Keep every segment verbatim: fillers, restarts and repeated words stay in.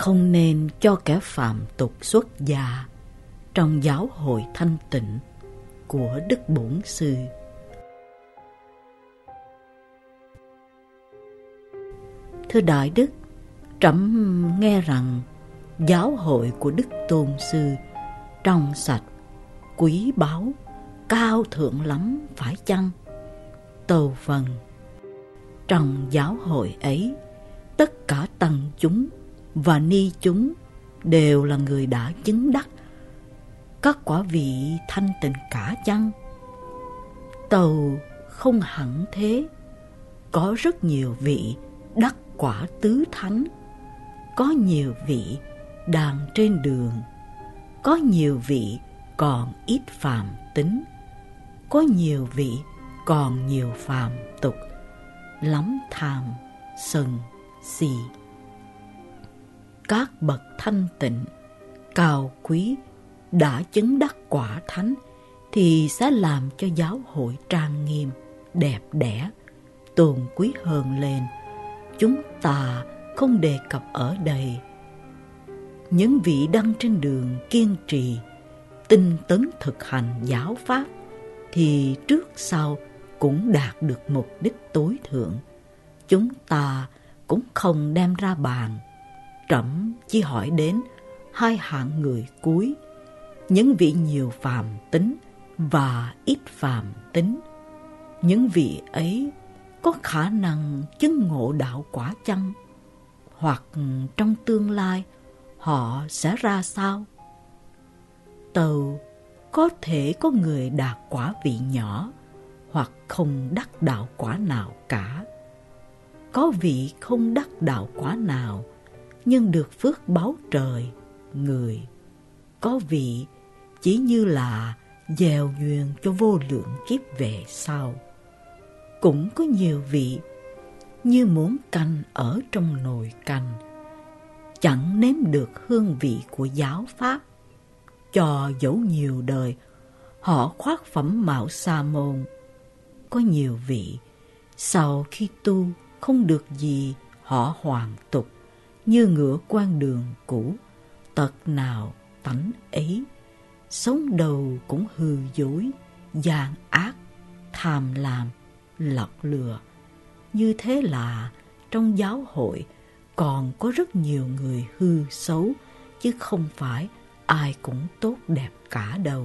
không nên cho kẻ phạm tục xuất gia trong giáo hội thanh tịnh của Đức Bổn Sư. Thưa Đại Đức, trẫm nghe rằng giáo hội của Đức Tôn Sư trong sạch, quý báu, cao thượng lắm phải chăng? Tâu vâng. Trong giáo hội ấy, tất cả tăng chúng và ni chúng đều là người đã chứng đắc các quả vị thanh tịnh cả chăng? Tâu không hẳn thế. Có rất nhiều vị đắc quả tứ thánh, có nhiều vị đang trên đường, có nhiều vị còn ít phàm tính, có nhiều vị còn nhiều phàm tục, lắm tham, sân, si. Các bậc thanh tịnh, cao quý đã chứng đắc quả thánh thì sẽ làm cho giáo hội trang nghiêm, đẹp đẽ, tôn quý hơn lên. Chúng ta không đề cập ở đây. Những vị đang trên đường kiên trì, tinh tấn thực hành giáo pháp thì trước sau cũng đạt được mục đích tối thượng. Chúng ta cũng không đem ra bàn. Trẫm chỉ hỏi đến hai hạng người cuối, những vị nhiều phàm tính và ít phàm tính. Những vị ấy có khả năng chứng ngộ đạo quả chăng? Hoặc trong tương lai họ sẽ ra sao? Tâu có thể có người đạt quả vị nhỏ hoặc không đắc đạo quả nào cả. Có vị không đắc đạo quả nào nhưng được phước báo trời, người. Có vị chỉ như là gieo duyên cho vô lượng kiếp về sau. Cũng có nhiều vị như muốn canh ở trong nồi canh, chẳng nếm được hương vị của giáo pháp. Cho dẫu nhiều đời họ khoác phẩm mạo sa môn. Có nhiều vị sau khi tu không được gì họ hoàn tục, như ngựa quan đường cũ, tật nào tánh ấy. Sống đầu cũng hư dối, gian ác, tham lam, lọc lừa. Như thế là trong giáo hội còn có rất nhiều người hư xấu, chứ không phải ai cũng tốt đẹp cả đâu.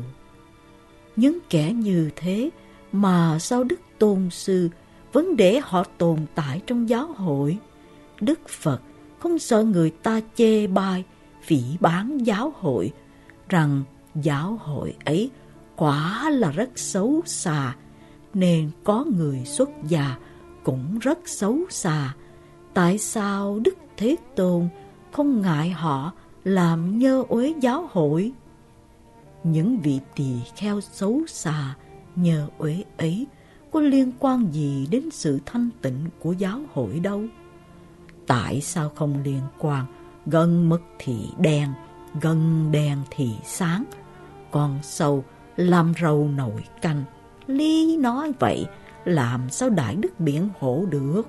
Những kẻ như thế mà sao Đức Tôn Sư vẫn để họ tồn tại trong giáo hội? Đức Phật không sợ người ta chê bai, phỉ báng giáo hội, rằng giáo hội ấy quả là rất xấu xa, nên có người xuất gia cũng rất xấu xa. Tại sao Đức Thế Tôn không ngại họ làm nhơ uế giáo hội? Những vị tỳ kheo xấu xa, nhơ uế ấy có liên quan gì đến sự thanh tịnh của giáo hội đâu? Tại sao không liên quan? Gần mực thì đen, gần đèn thì sáng. Con sâu làm rầu nồi canh. Lý nói vậy, làm sao Đại Đức biện hộ được?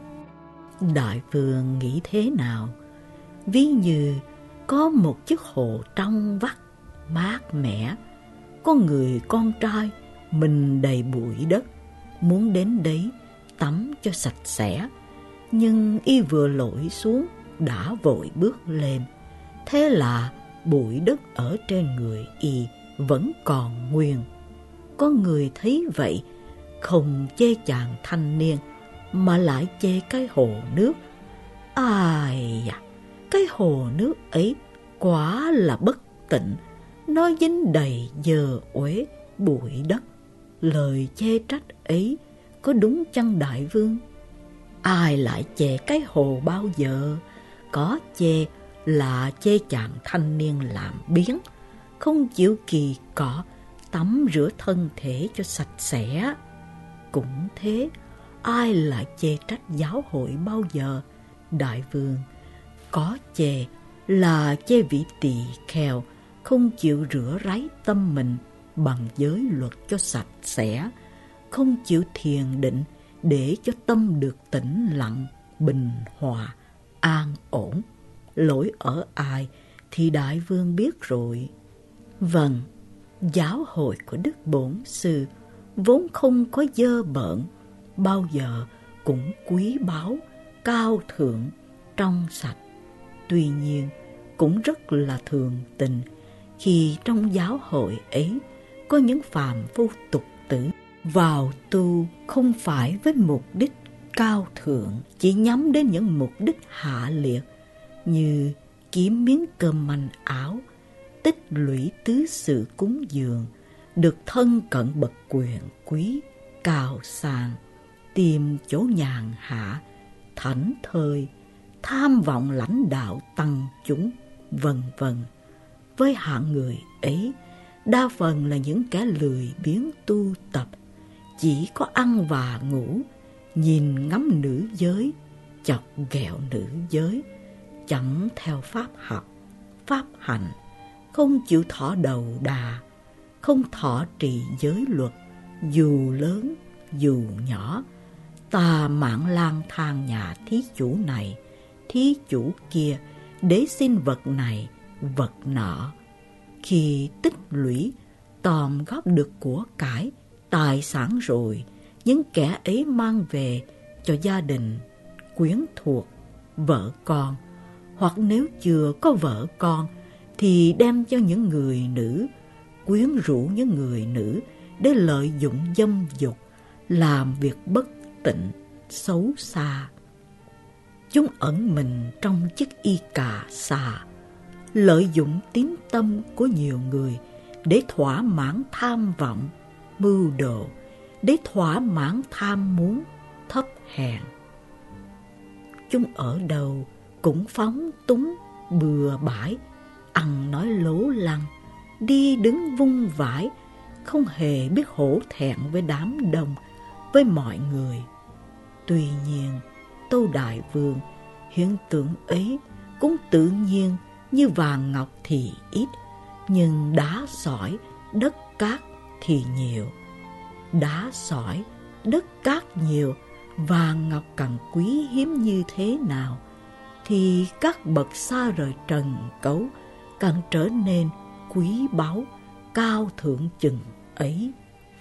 Đại Vương nghĩ thế nào? Ví như có một chiếc hồ trong vắt, mát mẻ. Có người con trai mình đầy bụi đất, muốn đến đấy tắm cho sạch sẽ, nhưng y vừa lội xuống đã vội bước lên. Thế là bụi đất ở trên người y vẫn còn nguyên. Có người thấy vậy không chê chàng thanh niên mà lại chê cái hồ nước. Ai da, cái hồ nước ấy quả là bất tịnh, nó dính đầy dơ uế bụi đất. Lời chê trách ấy có đúng chăng Đại Vương? Ai lại chê cái hồ bao giờ? Có chê là chê chàng thanh niên làm biếng, không chịu kỳ cọ, tắm rửa thân thể cho sạch sẽ. Cũng thế, ai lại chê trách giáo hội bao giờ? Đại Vương, có chê là chê vị tỳ kheo không chịu rửa ráy tâm mình bằng giới luật cho sạch sẽ, không chịu thiền định để cho tâm được tĩnh lặng, bình hòa, an ổn, lỗi ở ai thì đại vương biết rồi. Vâng, giáo hội của Đức Bổn Sư vốn không có dơ bẩn, bao giờ cũng quý báu, cao thượng, trong sạch. Tuy nhiên, cũng rất là thường tình khi trong giáo hội ấy có những phàm phu tục tử vào tu không phải với mục đích cao thượng, chỉ nhắm đến những mục đích hạ liệt như kiếm miếng cơm manh áo, tích lũy tứ sự cúng dường, được thân cận bậc quyền quý, cao sang, tìm chỗ nhàn hạ, thảnh thơi, tham vọng lãnh đạo tăng chúng, vân vân. Với hạng người ấy, đa phần là những kẻ lười biếng tu tập, chỉ có ăn và ngủ, nhìn ngắm nữ giới, chọc ghẹo nữ giới, chẳng theo pháp học, pháp hành, không chịu thọ đầu đà, không thọ trì giới luật, dù lớn dù nhỏ, tà mạn lang thang nhà thí chủ này, thí chủ kia để xin vật này, vật nọ. Khi tích lũy, tòm góp được của cải, tài sản rồi, những kẻ ấy mang về cho gia đình, quyến thuộc, vợ con, hoặc nếu chưa có vợ con thì đem cho những người nữ, quyến rũ những người nữ để lợi dụng dâm dục, làm việc bất tịnh, xấu xa. Chúng ẩn mình trong chức y cà xà, lợi dụng tín tâm của nhiều người để thỏa mãn tham vọng, mưu đồ, để thỏa mãn tham muốn, thấp hèn. Chúng ở đâu cũng phóng túng, bừa bãi, ăn nói lố lăng, đi đứng vung vãi, không hề biết hổ thẹn với đám đông, với mọi người. Tuy nhiên, Tâu Đại Vương, hiện tượng ấy cũng tự nhiên như vàng ngọc thì ít, nhưng đá sỏi, đất cát thì nhiều. Đá sỏi, đất cát nhiều, vàng ngọc càng quý hiếm như thế nào, thì các bậc xa rời trần cấu càng trở nên quý báu, cao thượng chừng ấy.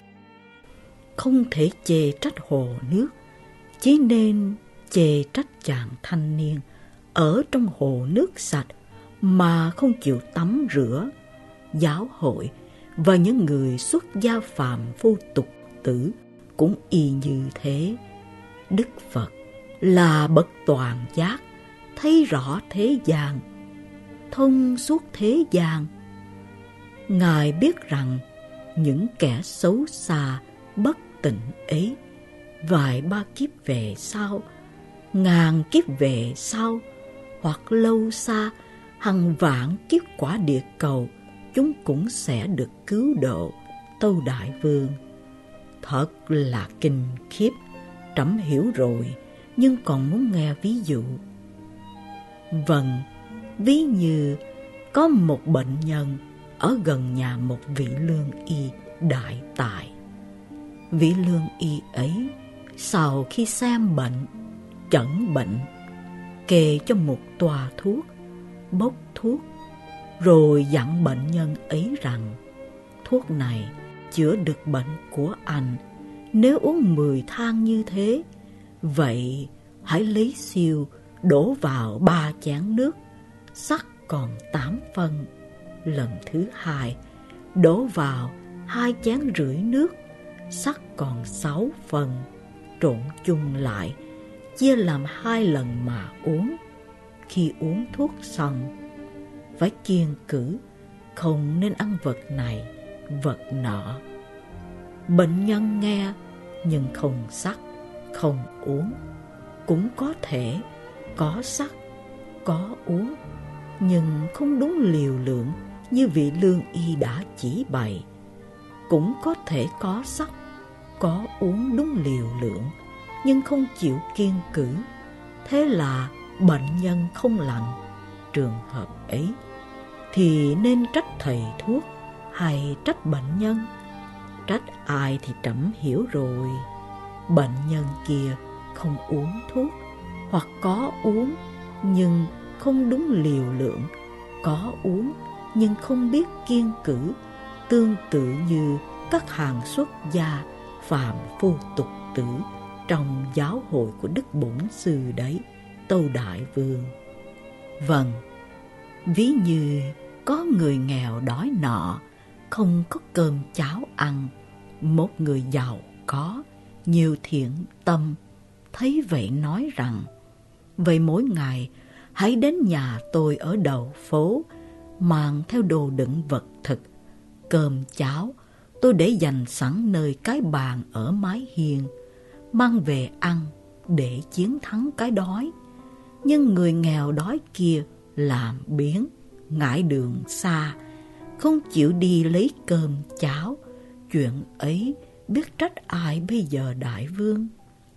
Không thể chê trách hồ nước, chỉ nên chê trách chàng thanh niên ở trong hồ nước sạch mà không chịu tắm rửa. Giáo hội và những người xuất gia phàm phu tục tử cũng y như thế. Đức Phật là bậc toàn giác, thấy rõ thế gian, thông suốt thế gian. Ngài biết rằng những kẻ xấu xa, bất tịnh ấy, vài ba kiếp về sau, ngàn kiếp về sau, hoặc lâu xa, hằng vạn kiếp quả địa cầu, chúng cũng sẽ được cứu độ. Tâu Đại Vương, thật là kinh khiếp, trẫm hiểu rồi, nhưng còn muốn nghe ví dụ. Vâng, ví như có một bệnh nhân ở gần nhà một vị lương y đại tài. Vị lương y ấy sau khi xem bệnh, chẩn bệnh, kê cho một toa thuốc, bốc thuốc, rồi dặn bệnh nhân ấy rằng thuốc này chữa được bệnh của anh. Nếu uống mười thang như thế, vậy hãy lấy siêu đổ vào ba chén nước, sắc còn tám phân. Lần thứ hai, đổ vào hai chén rưỡi nước, sắc còn sáu phần. Trộn chung lại, chia làm hai lần mà uống. Khi uống thuốc xong, phải kiêng cữ, không nên ăn vật này, vật nọ. Bệnh nhân nghe, nhưng không sắc, không uống. Cũng có thể có sắc, có uống, nhưng không đúng liều lượng như vị lương y đã chỉ bày. Cũng có thể có sắc, có uống đúng liều lượng, nhưng không chịu kiêng cữ. Thế là bệnh nhân không lành. Trường hợp ấy thì nên trách thầy thuốc hay trách bệnh nhân? Trách ai thì trẫm hiểu rồi. Bệnh nhân kia không uống thuốc, hoặc có uống nhưng không đúng liều lượng, có uống nhưng không biết kiêng cữ, tương tự như các hàng xuất gia phạm phu tục tử trong giáo hội của Đức Bổn Sư đấy, Tâu Đại Vương. Vâng, ví như có người nghèo đói nọ, không có cơm cháo ăn, một người giàu có, nhiều thiện tâm, thấy vậy nói rằng: vậy mỗi ngày hãy đến nhà tôi ở đầu phố, mang theo đồ đựng vật thực, cơm cháo tôi để dành sẵn nơi cái bàn ở mái hiên, mang về ăn để chiến thắng cái đói. Nhưng người nghèo đói kia làm biếng, ngại đường xa, không chịu đi lấy cơm cháo. Chuyện ấy biết trách ai bây giờ đại vương?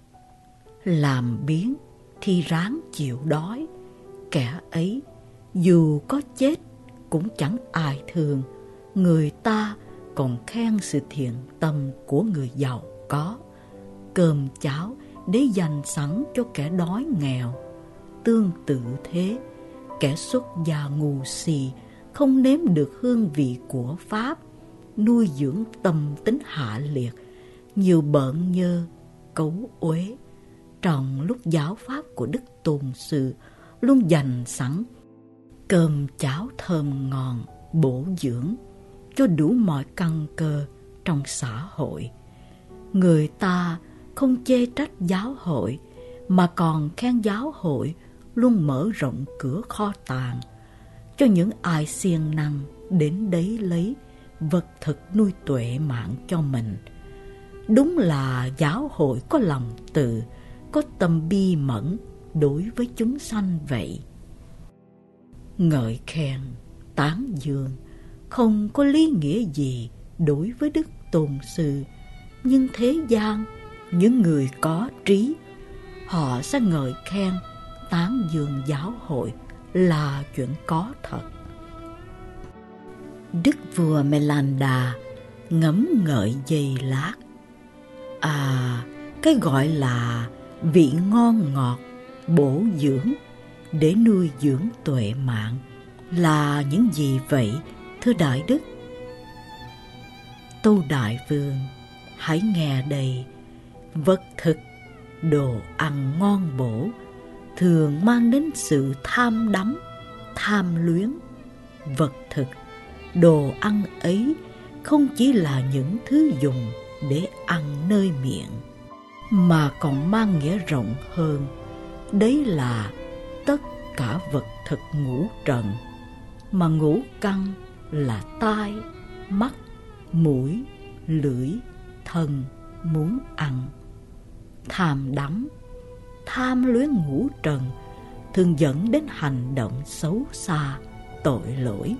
Làm biếng thì ráng chịu đói, kẻ ấy dù có chết cũng chẳng ai thương. Người ta còn khen sự thiện tâm của người giàu có, cơm cháo để dành sẵn cho kẻ đói nghèo. Tương tự thế, kẻ xuất gia ngu si không nếm được hương vị của Pháp, nuôi dưỡng tâm tính hạ liệt, nhiều bợn nhơ, cấu uế. Trong lúc giáo pháp của Đức Tôn Sư luôn dành sẵn cơm cháo thơm ngon, bổ dưỡng cho đủ mọi căn cơ trong xã hội. Người ta không chê trách giáo hội, mà còn khen giáo hội luôn mở rộng cửa kho tàng cho những ai siêng năng đến đấy lấy vật thực nuôi tuệ mạng cho mình. Đúng là giáo hội có lòng từ, có tâm bi mẫn đối với chúng sanh vậy. Ngợi khen, tán dương không có lý nghĩa gì đối với Đức Tôn Sư, nhưng thế gian những người có trí, họ sẽ ngợi khen, tán dương giáo hội là chuyện có thật. Đức vua Melanda ngẫm ngợi giây lát. À, cái gọi là vị ngon ngọt, bổ dưỡng để nuôi dưỡng tuệ mạng là những gì vậy, thưa Đại Đức? Tâu Đại Vương, hãy nghe đây. Vật thực, đồ ăn ngon bổ thường mang đến sự tham đắm, tham luyến. Vật thực, đồ ăn ấy không chỉ là những thứ dùng để ăn nơi miệng, mà còn mang nghĩa rộng hơn. Đấy là tất cả vật thực ngũ trần, mà ngũ căn là tai, mắt, mũi, lưỡi, thân muốn ăn. Tham đắm, tham luyến ngũ trần thường dẫn đến hành động xấu xa, tội lỗi.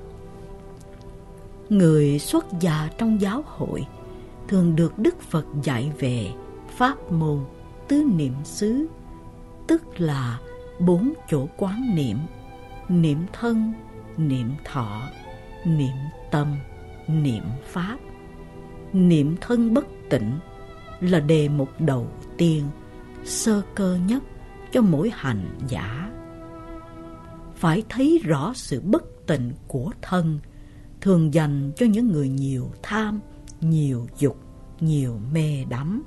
Người xuất gia trong giáo hội thường được Đức Phật dạy về pháp môn tứ niệm xứ, tức là bốn chỗ quán niệm: niệm thân, niệm thọ, niệm tâm, niệm pháp. Niệm thân bất tịnh là đề mục đầu tiên, sơ cơ nhất cho mỗi hành giả. Phải thấy rõ sự bất tịnh của thân thường dành cho những người nhiều tham, nhiều dục, nhiều mê đắm.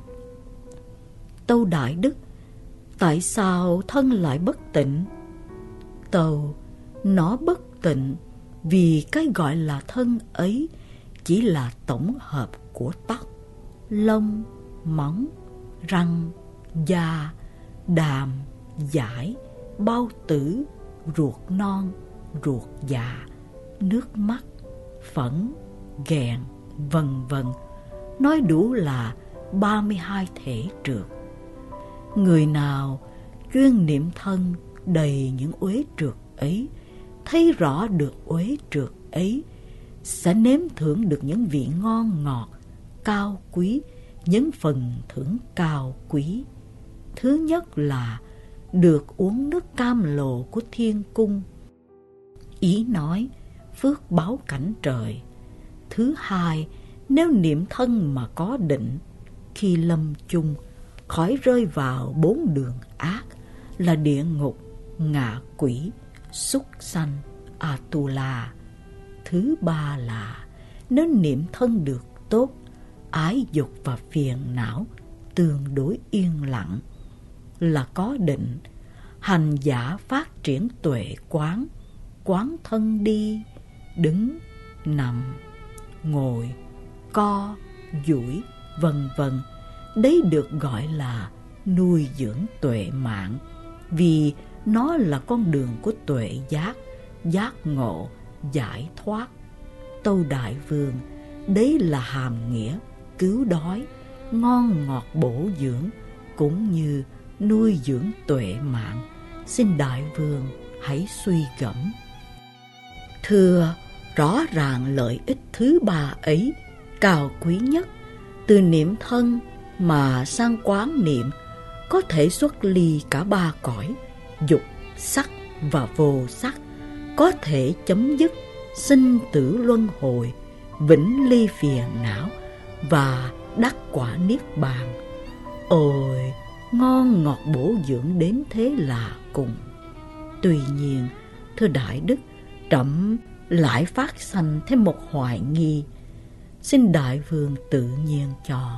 Tâu Đại Đức, tại sao thân lại bất tịnh? Tâu, nó bất tịnh vì cái gọi là thân ấy chỉ là tổng hợp của tóc, lông, móng, răng, da, đàm, dải, bao tử, ruột non, ruột già, nước mắt, phẫn, ghẹn, vân vân. Nói đủ là ba mươi hai thể trượt. Người nào chuyên niệm thân đầy những uế trượt ấy, thấy rõ được uế trượt ấy, sẽ nếm thưởng được những vị ngon ngọt, cao quý, những phần thưởng cao quý. Thứ nhất là được uống nước cam lồ của thiên cung, ý nói phước báo cảnh trời. Thứ hai, nếu niệm thân mà có định, khi lâm chung khỏi rơi vào bốn đường ác là địa ngục, ngạ quỷ, súc sanh, Atula. Thứ ba là nếu niệm thân được tốt, ái dục và phiền não tương đối yên lặng, là có định. Hành giả phát triển tuệ quán, quán thân đi, đứng, nằm, ngồi, co, duỗi, vân vân. Đấy được gọi là nuôi dưỡng tuệ mạng, vì nó là con đường của tuệ giác, giác ngộ, giải thoát. Tâu Đại Vương, đấy là hàm nghĩa cứu đói, ngon ngọt bổ dưỡng, cũng như nuôi dưỡng tuệ mạng. Xin Đại Vương hãy suy gẫm. Thưa, rõ ràng lợi ích thứ ba ấy cao quý nhất. Từ niệm thân mà sang quán niệm, có thể xuất ly cả ba cõi, dục, sắc và vô sắc, có thể chấm dứt sinh tử luân hồi, vĩnh ly phiền não và đắc quả niết bàn. Ôi, ngon ngọt bổ dưỡng đến thế là cùng. Tuy nhiên, thưa Đại Đức, trẫm lại phát sanh thêm một hoài nghi, xin Đại Vương tự nhiên cho.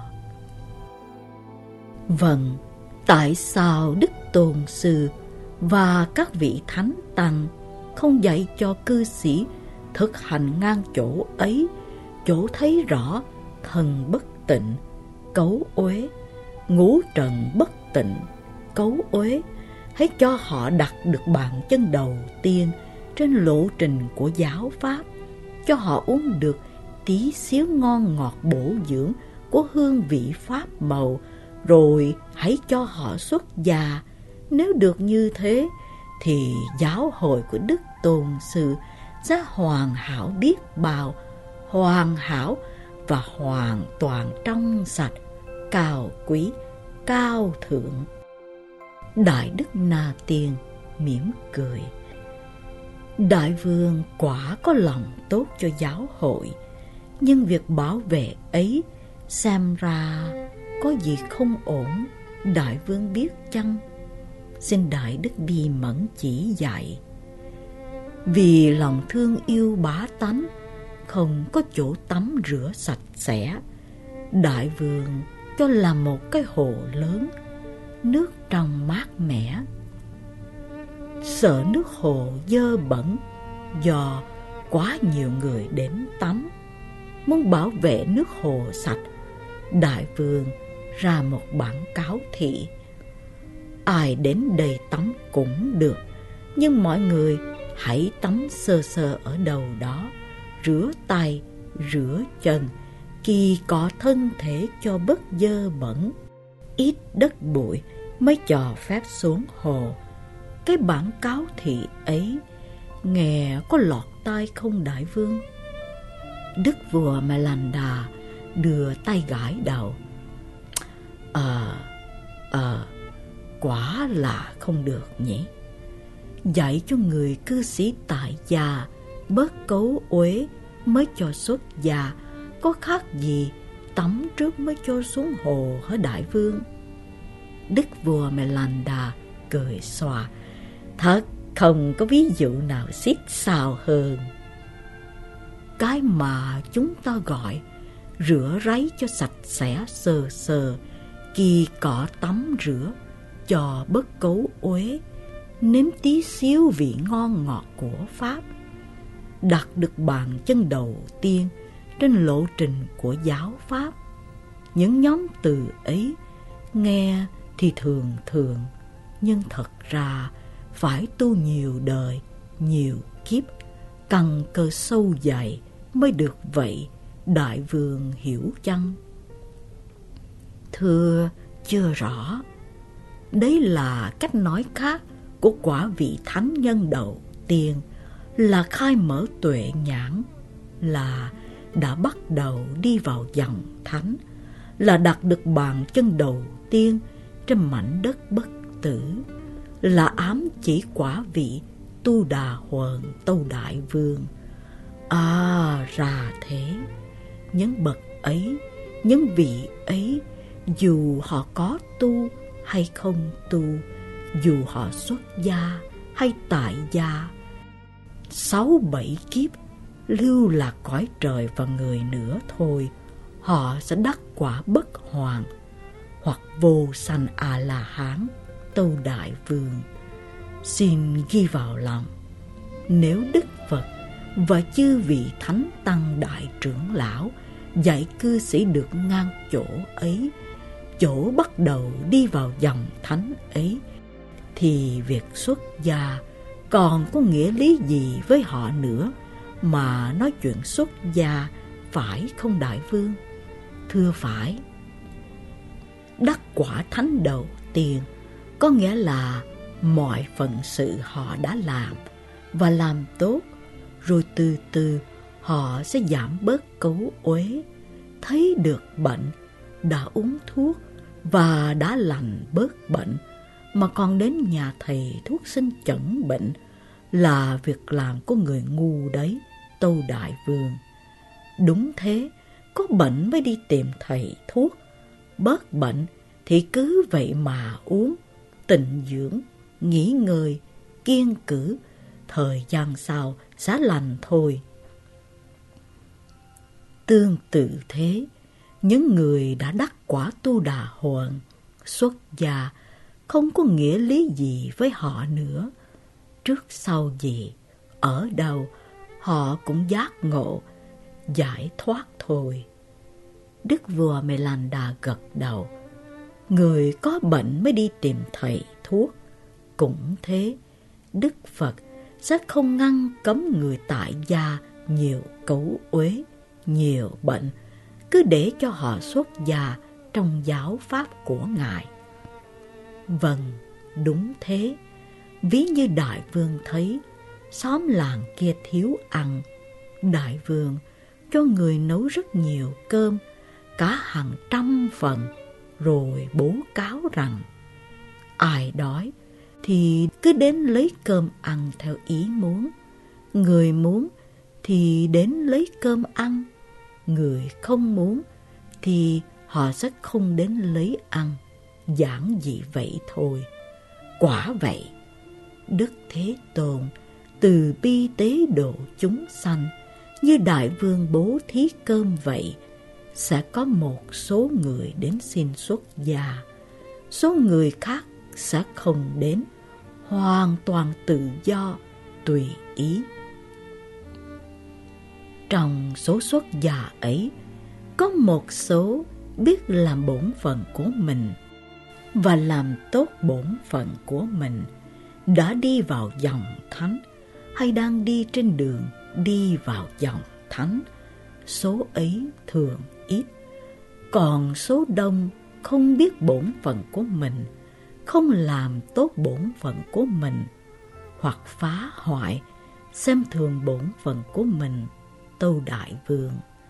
Vâng, tại sao Đức Tôn Sư và các vị Thánh Tăng không dạy cho cư sĩ thực hành ngang chỗ ấy, chỗ thấy rõ thần bất tịnh, cấu uế, ngũ trần bất tịnh, cấu uế? Hãy cho họ đặt được bàn chân đầu tiên trên lộ trình của giáo pháp, cho họ uống được tí xíu ngon ngọt bổ dưỡng của hương vị pháp màu, rồi hãy cho họ xuất gia. Nếu được như thế, thì giáo hội của Đức Tôn Sư sẽ hoàn hảo biết bao, hoàn hảo và hoàn toàn trong sạch, cao quý, cao thượng. Đại Đức Na Tiên mỉm cười. Đại Vương quả có lòng tốt cho giáo hội, nhưng việc bảo vệ ấy xem ra có gì không ổn, Đại Vương biết chăng? Xin Đại Đức Bi Mẫn chỉ dạy. Vì lòng thương yêu bá tánh, không có chỗ tắm rửa sạch sẽ, Đại Vương cho làm một cái hồ lớn, nước trong mát mẻ. Sợ nước hồ dơ bẩn do quá nhiều người đến tắm. Muốn bảo vệ nước hồ sạch, Đại Vương ra một bản cáo thị: ai đến đây tắm cũng được, nhưng mọi người hãy tắm sơ sơ ở đầu đó, rửa tay, rửa chân, kỳ cọ thân thể cho bớt dơ bẩn, ít đất bụi mới cho phép xuống hồ. Cái bản cáo thị ấy nghe có lọt tai không Đại Vương? Đức vua Melanda đưa tay gãi đầu. Ờ, ờ, quả là không được nhỉ. Dạy cho người cư sĩ tại gia bớt cấu uế mới cho xuất gia, có khác gì tắm trước mới cho xuống hồ hả Đại Vương? Đức vua Melanda cười xòa. Thật không có ví dụ nào xít sao hơn. Cái mà chúng ta gọi rửa ráy cho sạch sẽ sờ sờ, kỳ cọ tắm rửa cho bớt cấu uế, nếm tí xíu vị ngon ngọt của Pháp, đặt được bàn chân đầu tiên trên lộ trình của giáo Pháp. Những nhóm từ ấy nghe thì thường thường, nhưng thật ra phải tu nhiều đời, nhiều kiếp, căn cơ sâu dày mới được vậy. Đại Vương hiểu chăng? Thưa, chưa rõ. Đấy là cách nói khác của quả vị thánh nhân đầu tiên, là khai mở tuệ nhãn, là đã bắt đầu đi vào dòng thánh, là đặt được bàn chân đầu tiên trên mảnh đất bất tử, là ám chỉ quả vị Tu Đà Huần Tâu Đại Vương. À, ra thế. Những bậc ấy, những vị ấy, dù họ có tu hay không tu, dù họ xuất gia hay tại gia, sáu bảy kiếp lưu lạc cõi trời và người nữa thôi, họ sẽ đắc quả bất hoàn hoặc vô sanh a la hán. Tâu Đại Vương, xin ghi vào lòng, nếu Đức Phật và chư vị thánh tăng đại trưởng lão dạy cư sĩ được ngang chỗ ấy, chỗ bắt đầu đi vào dòng thánh ấy, thì việc xuất gia còn có nghĩa lý gì với họ nữa mà nói chuyện xuất gia, phải không Đại Vương? Thưa phải. Đắc quả thánh đầu tiên có nghĩa là mọi phận sự họ đã làm và làm tốt, rồi từ từ họ sẽ giảm bớt cấu uế, thấy được bệnh, đã uống thuốc và đã lành bớt bệnh, mà còn đến nhà thầy thuốc xin chẩn bệnh, là việc làm của người ngu đấy, Tâu Đại Vương. Đúng thế, có bệnh mới đi tìm thầy thuốc, bớt bệnh thì cứ vậy mà uống, tịnh dưỡng, nghỉ ngơi, kiêng cữ, thời gian sau sẽ lành thôi. Tương tự thế, những người đã đắc quả Tu Đà Hoàng, xuất gia không có nghĩa lý gì với họ nữa. Trước sau gì, ở đâu, họ cũng giác ngộ, giải thoát thôi. Đức vua Mê-lan-đa gật đầu. Người có bệnh mới đi tìm thầy thuốc. Cũng thế, Đức Phật sẽ không ngăn cấm người tại gia nhiều cấu uế, nhiều bệnh, cứ để cho họ xuất gia trong giáo pháp của Ngài. Vâng, đúng thế. Ví như Đại Vương thấy xóm làng kia thiếu ăn, Đại Vương cho người nấu rất nhiều cơm, cả hàng trăm phần, rồi bố cáo rằng ai đói thì cứ đến lấy cơm ăn theo ý muốn, người muốn thì đến lấy cơm ăn, người không muốn thì họ sẽ không đến lấy ăn. Giản dị vậy thôi. Quả vậy, Đức Thế Tôn từ bi tế độ chúng sanh, như Đại Vương bố thí cơm vậy, sẽ có một số người đến xin xuất gia, số người khác sẽ không đến, hoàn toàn tự do, tùy ý. Trong số xuất gia ấy, có một số biết làm bổn phận của mình và làm tốt bổn phận của mình, đã đi vào dòng thánh hay đang đi trên đường đi vào dòng thánh. Số ấy thường ít, còn số đông không biết bổn phận của mình, không làm tốt bổn phận của mình, hoặc phá hoại, xem thường bổn phận của mình, Tâu Đại Vương.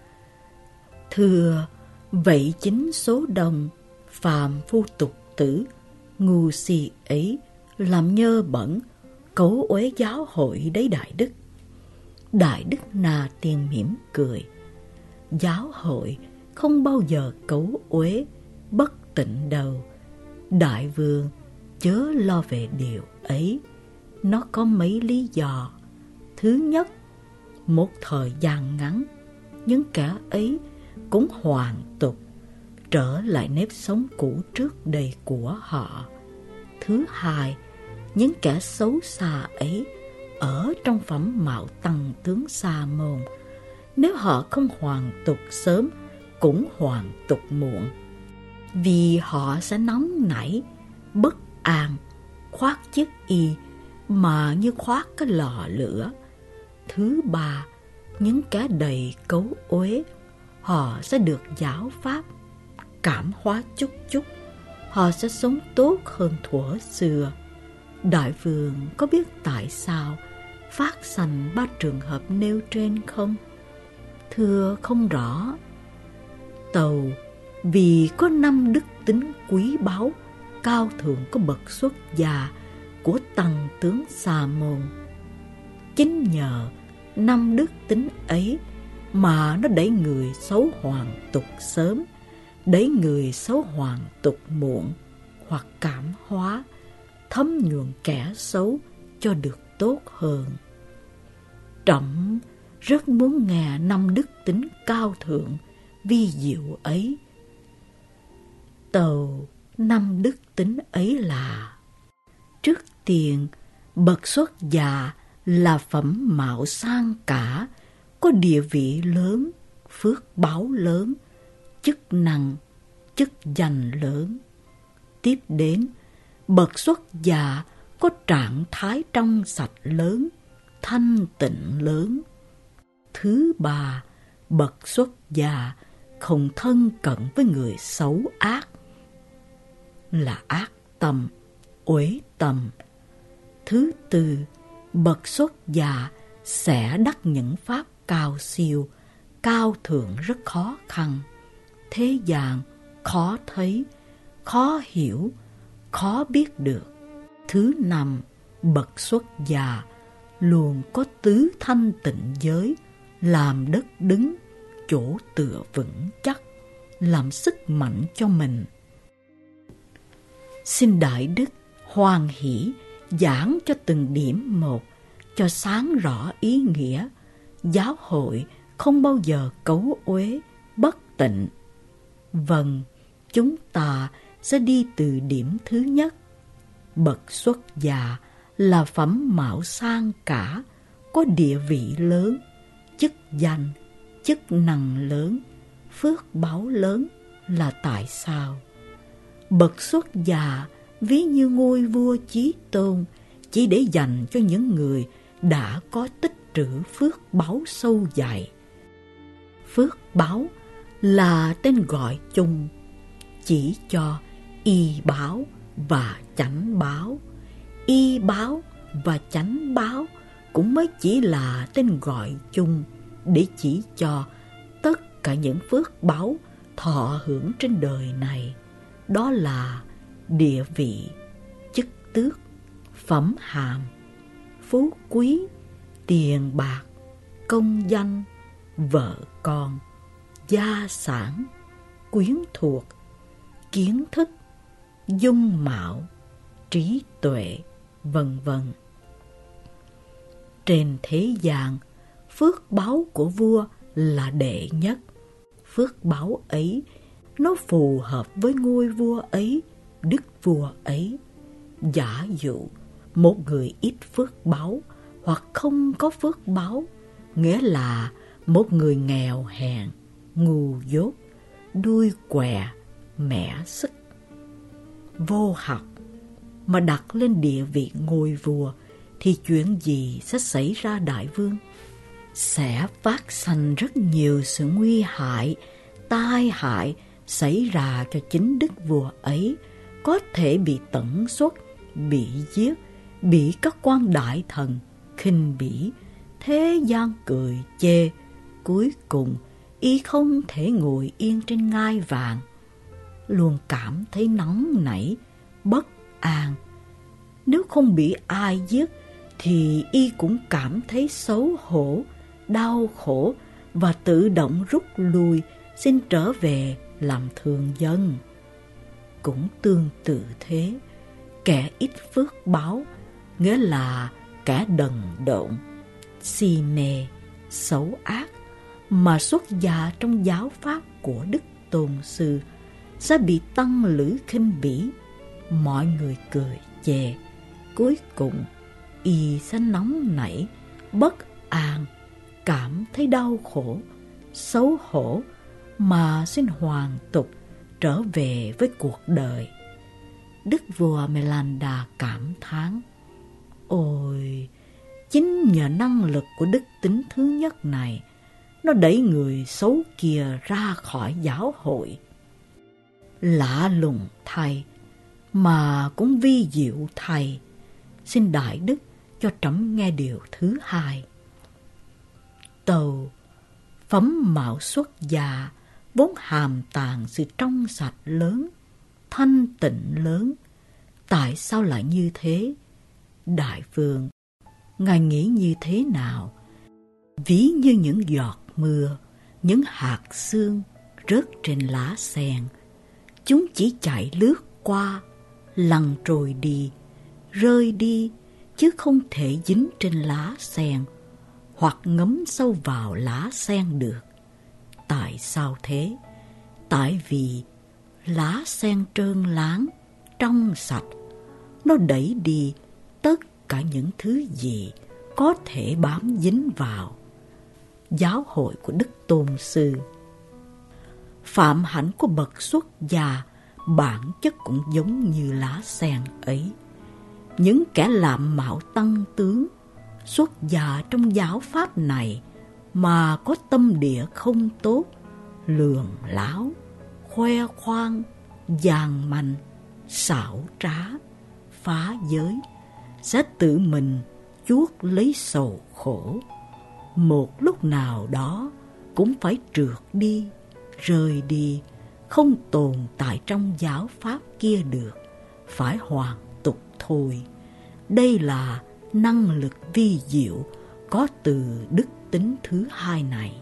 Thưa, vậy chính số đông phàm phu tục tử, ngu si ấy làm nhơ bẩn, cấu uế giáo hội đấy Đại Đức. Đại Đức Na Tiên mỉm cười. Giáo hội không bao giờ cấu uế, bất tịnh đâu. Đại Vương chớ lo về điều ấy. Nó có mấy lý do. Thứ nhất, một thời gian ngắn, những kẻ ấy cũng hoàn tục, trở lại nếp sống cũ trước đây của họ. Thứ hai, những kẻ xấu xa ấy ở trong phẩm mạo tăng tướng Sa môn, nếu họ không hoàn tục sớm cũng hoàn tục muộn, vì họ sẽ nóng nảy, bất an, khoác chiếc y mà như khoác cái lò lửa. Thứ ba, những kẻ đầy cấu uế, họ sẽ được giáo pháp, cảm hóa chút chút, họ sẽ sống tốt hơn thuở xưa. Đại Vương có biết tại sao phát sanh ba trường hợp nêu trên không? Thưa, không rõ. Tâu, vì có năm đức tính quý báu, cao thượng có bậc xuất gia của tăng tướng Sa môn. Chính nhờ năm đức tính ấy mà nó đẩy người xấu hoàn tục sớm, đẩy người xấu hoàn tục muộn, hoặc cảm hóa, thấm nhuần kẻ xấu cho được tốt hơn. Trẫm rất muốn nghe năm đức tính cao thượng, vi diệu ấy. Tâu năm đức tính ấy là: trước tiên, bậc xuất gia là phẩm mạo sang cả, có địa vị lớn, phước báo lớn, chức năng, chức danh lớn. Tiếp đến, bậc xuất gia có trạng thái trong sạch lớn, thanh tịnh lớn. Thứ ba, bậc xuất gia không thân cận với người xấu ác, là ác tâm, uế tâm. Thứ tư, bậc xuất gia sẽ đắc những pháp cao siêu, cao thượng rất khó khăn, thế gian khó thấy, khó hiểu, khó biết được. Thứ năm, bậc xuất gia luôn có tứ thanh tịnh giới, làm đất đứng, chỗ tựa vững chắc, làm sức mạnh cho mình. Xin Đại Đức hoan hỷ giảng cho từng điểm một, cho sáng rõ ý nghĩa. Giáo hội không bao giờ cấu uế, bất tịnh. Vâng, chúng ta sẽ đi từ điểm thứ nhất. Bậc xuất gia là phẩm mạo sang cả, có địa vị lớn, chức danh, chức năng lớn, phước báo lớn. Là tại sao? Bậc xuất gia ví như ngôi vua Chí Tôn, chỉ để dành cho những người đã có tích trữ phước báo sâu dày. Phước báo là tên gọi chung, chỉ cho y báo và chánh báo. Y báo và chánh báo cũng mới chỉ là tên gọi chung để chỉ cho tất cả những phước báo thọ hưởng trên đời này. Đó là địa vị, chức tước, phẩm hàm, phú quý, tiền bạc, công danh, vợ con, gia sản, quyến thuộc, kiến thức, dung mạo, trí tuệ, vân vân. Trên thế gian, phước báo của vua là đệ nhất. Phước báo ấy, nó phù hợp với ngôi vua ấy, đức vua ấy. Giả dụ, một người ít phước báo hoặc không có phước báo, nghĩa là một người nghèo hèn, ngu dốt, đuôi què, mẻ sức, vô học, mà đặt lên địa vị ngôi vua, thì chuyện gì sẽ xảy ra đại vương? Sẽ phát sanh rất nhiều sự nguy hại, tai hại xảy ra cho chính đức vua ấy, có thể bị tẩn xuất, bị giết, bị các quan đại thần khinh bỉ, thế gian cười chê. Cuối cùng, y không thể ngồi yên trên ngai vàng, luôn cảm thấy nóng nảy, bất an. Nếu không bị ai giết, thì y cũng cảm thấy xấu hổ, đau khổ và tự động rút lui, xin trở về làm thường dân. Cũng tương tự thế, kẻ ít phước báo, nghĩa là kẻ đần độn, si mê, xấu ác, mà xuất gia trong giáo pháp của Đức Tôn Sư, sẽ bị tăng lữ khinh bỉ, mọi người cười chê. Cuối cùng, y sẽ nóng nảy, bất an, cảm thấy đau khổ, xấu hổ, mà xin hoàn tục trở về với cuộc đời. Đức vua Melanda cảm thán: ôi, chính nhờ năng lực của đức tính thứ nhất này, nó đẩy người xấu kia ra khỏi giáo hội. Lạ lùng thay, mà cũng vi diệu thay. Xin Đại Đức cho trẫm nghe điều thứ hai. Tâu, phẩm mạo xuất gia vốn hàm tàng sự trong sạch lớn, thanh tịnh lớn. Tại sao lại như thế? Đại vương, ngài nghĩ như thế nào? Ví như những giọt mưa, những hạt sương rớt trên lá sen. Chúng chỉ chạy lướt qua, lăn trôi đi, rơi đi, chứ không thể dính trên lá sen hoặc ngấm sâu vào lá sen được. Tại sao thế? Tại vì lá sen trơn láng, trong sạch, nó đẩy đi tất cả những thứ gì có thể bám dính vào. Giáo hội của Đức Tôn Sư. Phạm hạnh của bậc xuất gia bản chất cũng giống như lá sen ấy. Những kẻ lạm mạo tăng tướng, xuất gia trong giáo pháp này mà có tâm địa không tốt, lường láo, khoe khoang, giàn manh, xảo trá, phá giới, sẽ tự mình chuốc lấy sầu khổ. Một lúc nào đó cũng phải trượt đi, rời đi, không tồn tại trong giáo pháp kia được, phải hoàn tục thôi. Đây là năng lực vi diệu có từ đức tính thứ hai này.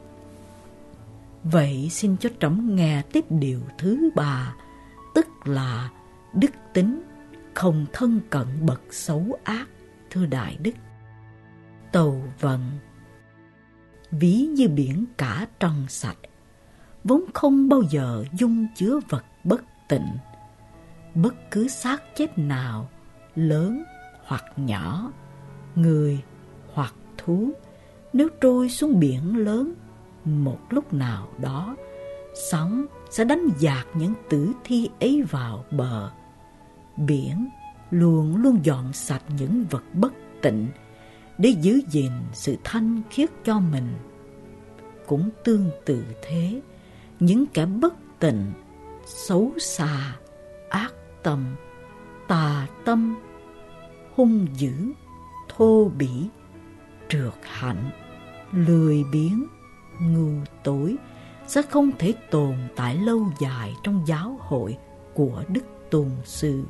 Vậy xin cho trẫm nghe tiếp điều thứ ba, tức là đức tính không thân cận bậc xấu ác, thưa Đại Đức. Tâu vâng. Ví như biển cả trong sạch, vốn không bao giờ dung chứa vật bất tịnh. Bất cứ xác chết nào, lớn hoặc nhỏ, người hoặc thú, nếu trôi xuống biển lớn, một lúc nào đó, sóng sẽ đánh dạt những tử thi ấy vào bờ. Biển luôn luôn dọn sạch những vật bất tịnh để giữ gìn sự thanh khiết cho mình. Cũng tương tự thế, những kẻ bất tịnh, xấu xa, ác tâm, tà tâm, hung dữ, thô bỉ, trượt hạnh, lười biếng, ngu tối sẽ không thể tồn tại lâu dài trong giáo hội của Đức Tôn Sư.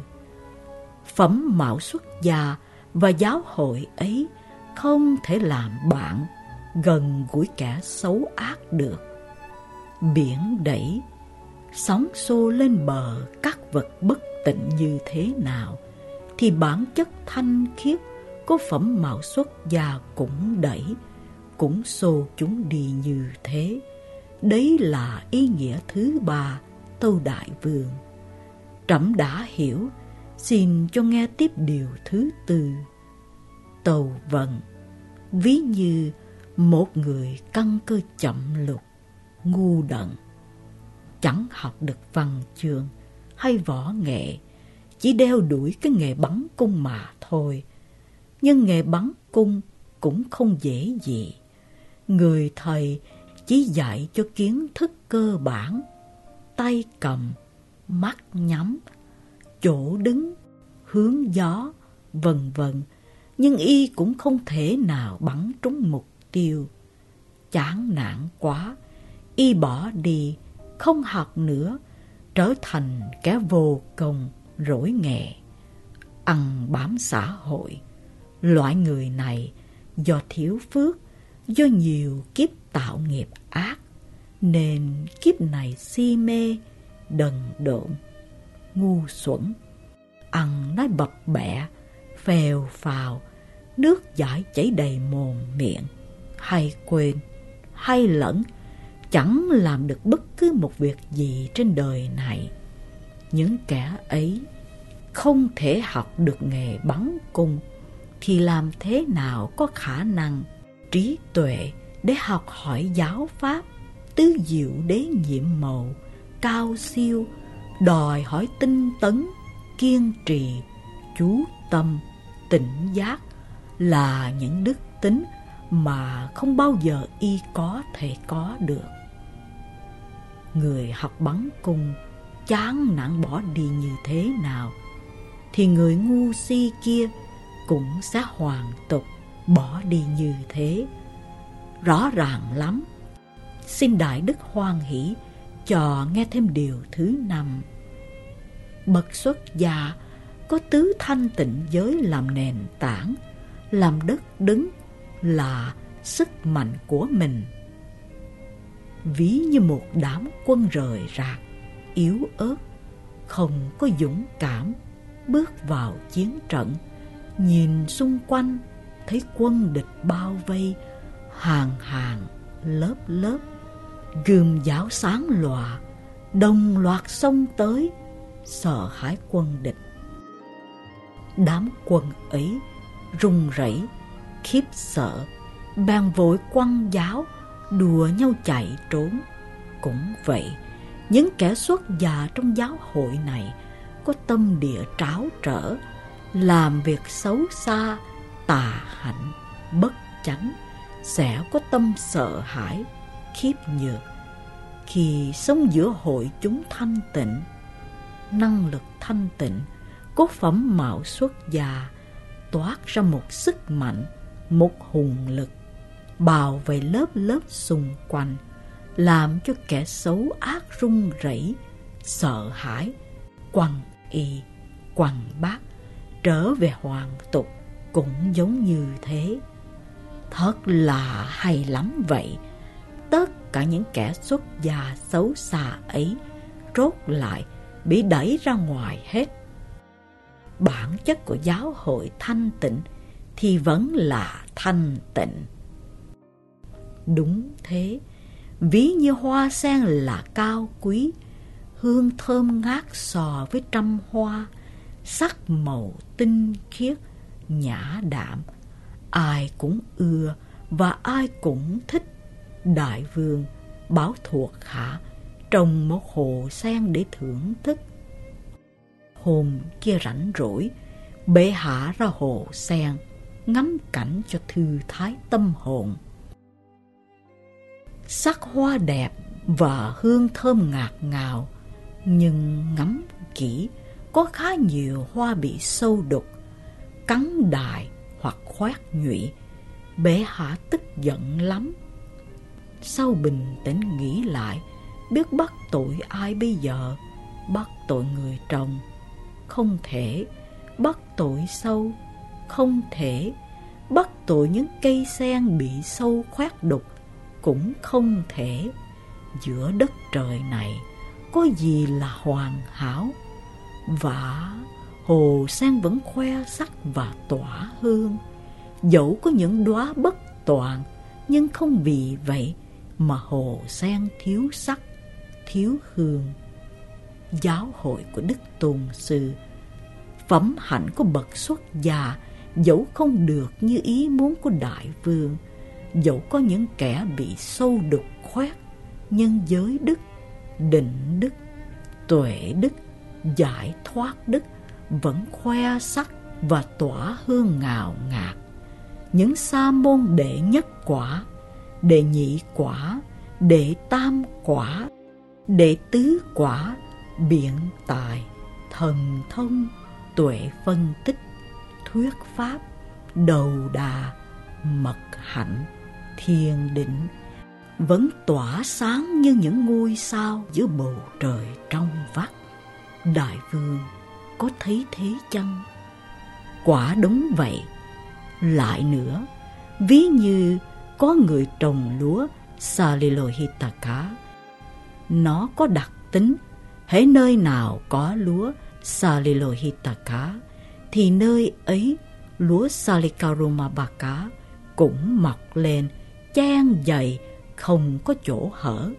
Phẩm mạo xuất gia và giáo hội ấy không thể làm bạn gần gũi kẻ xấu ác được. Biển đẩy, sóng xô lên bờ các vật bất tịnh như thế nào, thì bản chất thanh khiết có phẩm mạo xuất gia cũng đẩy, cũng xô chúng đi như thế. Đấy là ý nghĩa thứ ba, Tâu Đại Vương. Trẫm đã hiểu, xin cho nghe tiếp điều thứ tư. Tâu vâng. Ví như một người căn cơ chậm lục, ngu đần, chẳng học được văn chương hay võ nghệ, chỉ đeo đuổi cái nghề bắn cung mà thôi. Nhưng nghề bắn cung cũng không dễ gì. Người thầy chỉ dạy cho kiến thức cơ bản, tay cầm, mắt nhắm, chỗ đứng, hướng gió, vân vân, nhưng y cũng không thể nào bắn trúng mục tiêu. Chán nản quá, y bỏ đi, không học nữa, trở thành kẻ vô công, rỗi nghề, ăn bám xã hội. Loại người này do thiếu phước, do nhiều kiếp tạo nghiệp ác, nên kiếp này si mê, đần độn, ngu xuẩn, ăn nói bập bẹ, phèo phào, nước dãi chảy đầy mồm miệng, hay quên, hay lẫn, chẳng làm được bất cứ một việc gì trên đời này. Những kẻ ấy không thể học được nghề bắn cung, thì làm thế nào có khả năng trí tuệ để học hỏi giáo pháp, tứ diệu đế nhiệm màu, cao siêu, đòi hỏi tinh tấn, kiên trì, chú tâm, tỉnh giác, là những đức tính mà không bao giờ y có thể có được. Người học bắn cung chán nản bỏ đi như thế nào, thì người ngu si kia cũng sẽ hoàn tục bỏ đi như thế. Rõ ràng lắm. Xin Đại Đức hoan hỷ cho nghe thêm điều thứ năm. Bậc xuất gia có tứ thanh tịnh giới làm nền tảng, làm đất đứng, là sức mạnh của mình. Ví như một đám quân rời rạc, yếu ớt, không có dũng cảm, bước vào chiến trận, nhìn xung quanh thấy quân địch bao vây, hàng hàng lớp lớp, gươm giáo sáng lòa, đồng loạt xông tới, sợ hãi quân địch. Đám quân ấy run rẩy, khiếp sợ, bèn vội quăng giáo, đùa nhau chạy trốn. Cũng vậy, những kẻ xuất gia trong giáo hội này có tâm địa tráo trở, làm việc xấu xa, tà hạnh, bất chánh, sẽ có tâm sợ hãi, khiếp nhược. Khi sống giữa hội chúng thanh tịnh, năng lực thanh tịnh, có phẩm mạo xuất gia, toát ra một sức mạnh, một hùng lực, bao vây lớp lớp xung quanh, làm cho kẻ xấu ác run rẩy, sợ hãi, quằn y, quằn bác, trở về hoàn tục cũng giống như thế. Thật là hay lắm vậy. Tất cả những kẻ xuất gia xấu xa ấy rốt lại bị đẩy ra ngoài hết. Bản chất của giáo hội thanh tịnh thì vẫn là thanh tịnh. Đúng thế, ví như hoa sen là cao quý, hương thơm ngát so với trăm hoa, sắc màu tinh khiết, nhã đạm, ai cũng ưa và ai cũng thích. Đại vương bảo thuộc hạ trồng một hồ sen để thưởng thức. Hôm kia rảnh rỗi, bệ hạ ra hồ sen ngắm cảnh cho thư thái tâm hồn. Sắc hoa đẹp và hương thơm ngạt ngào, nhưng ngắm kỹ có khá nhiều hoa bị sâu đục, cắn đài hoặc khoét nhụy. Bệ hạ tức giận lắm. Sau bình tĩnh nghĩ lại, biết bắt tội ai bây giờ? Bắt tội người trồng? Không thể. Bắt tội sâu? Không thể. Bắt tội những cây sen bị sâu khoét đục? Cũng không thể. Giữa đất trời này có gì là hoàn hảo? Và hồ sen vẫn khoe sắc và tỏa hương. Dẫu có những đóa bất toàn, nhưng không vì vậy mà hồ sen thiếu sắc, thiếu hương. Giáo hội của Đức Tôn Sư, phẩm hạnh của bậc xuất gia, dẫu không được như ý muốn của Đại Vương, dẫu có những kẻ bị sâu đục khoét, nhưng giới đức, định đức, tuệ đức, giải thoát đức vẫn khoe sắc và tỏa hương ngào ngạt. Những sa môn đệ nhất quả, đệ nhị quả, đệ tam quả, đệ tứ quả, biện tài, thần thông, tuệ phân tích, thuyết pháp, đầu đà, mật hạnh, thiền định vẫn tỏa sáng như những ngôi sao giữa bầu trời trong vắt. Đại vương có thấy thế chăng? Quả đúng vậy. Lại nữa, ví như có người trồng lúa Salilohitaka, nó có đặc tính hễ nơi nào có lúa Salilohitaka thì nơi ấy lúa Salikarumabaka cũng mọc lên chan dày, không có chỗ hở.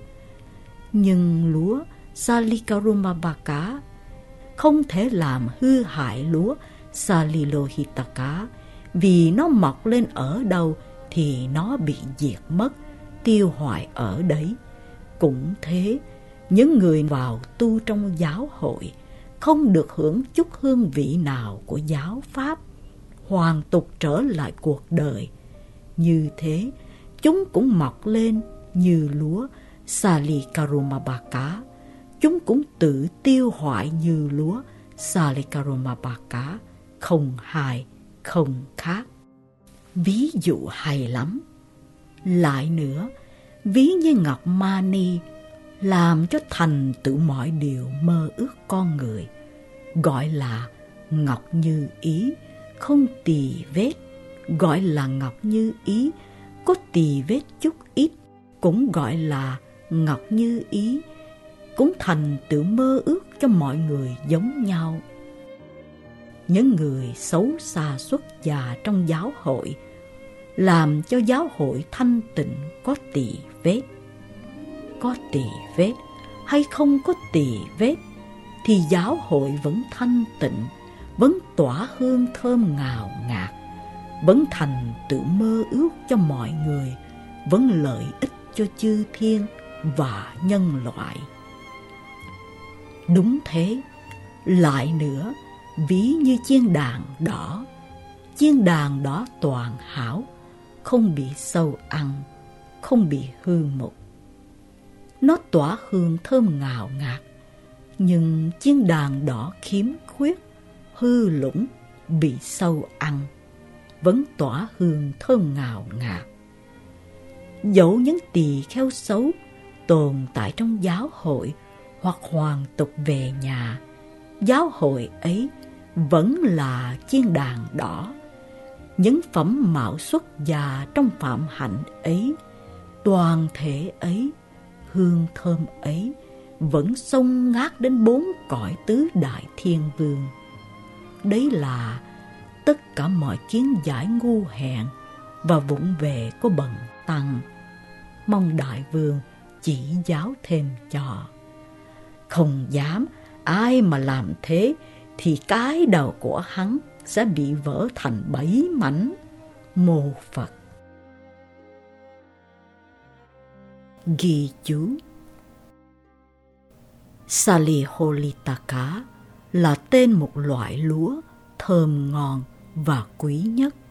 Nhưng lúa Salikarumabaka không thể làm hư hại lúa Salilohitaka, vì nó mọc lên ở đâu thì nó bị diệt mất, tiêu hoại ở đấy. Cũng thế, những người vào tu trong giáo hội không được hưởng chút hương vị nào của giáo pháp, hoàn tục trở lại cuộc đời. Như thế, chúng cũng mọc lên như lúa Salikarumabaka, chúng cũng tự tiêu hoại như lúa Salikarumabaka, không hai, không khác. Ví dụ hay lắm. Lại nữa, ví như ngọc mani làm cho thành tựu mọi điều mơ ước con người, gọi là ngọc như ý, không tì vết. Gọi là ngọc như ý, có tì vết chút ít, cũng gọi là ngọc như ý, cũng thành tựu mơ ước cho mọi người giống nhau. những người xấu xa xuất gia trong giáo hội, làm cho giáo hội thanh tịnh có tỳ vết. Có tỳ vết hay không có tỳ vết thì giáo hội vẫn thanh tịnh, vẫn tỏa hương thơm ngào ngạt, vẫn thành tựu mơ ước cho mọi người, vẫn lợi ích cho chư thiên và nhân loại. Đúng thế, lại nữa, ví như chiên đàn đỏ, chiên đàn đỏ toàn hảo, không bị sâu ăn, không bị hư mục. Nó tỏa hương thơm ngào ngạt, nhưng chiên đàn đỏ khiếm khuyết, hư lũng, bị sâu ăn, vẫn tỏa hương thơm ngào ngạt. Dẫu những tỳ kheo xấu tồn tại trong giáo hội hoặc hoàn tục về nhà, giáo hội ấy vẫn là chiên đàn đỏ. Những phẩm mạo xuất gia trong phạm hạnh ấy, toàn thể ấy, hương thơm ấy vẫn xông ngát đến bốn cõi tứ đại thiên vương. Đấy là tất cả mọi kiến giải ngu hèn và vụng về của bần tăng. Mong đại vương chỉ giáo thêm cho. Không dám ai mà làm thế thì cái đầu của hắn sẽ bị vỡ thành bảy mảnh. Mô Phật. Ghi chú: Saliholitaka là tên một loại lúa thơm ngon và quý nhất.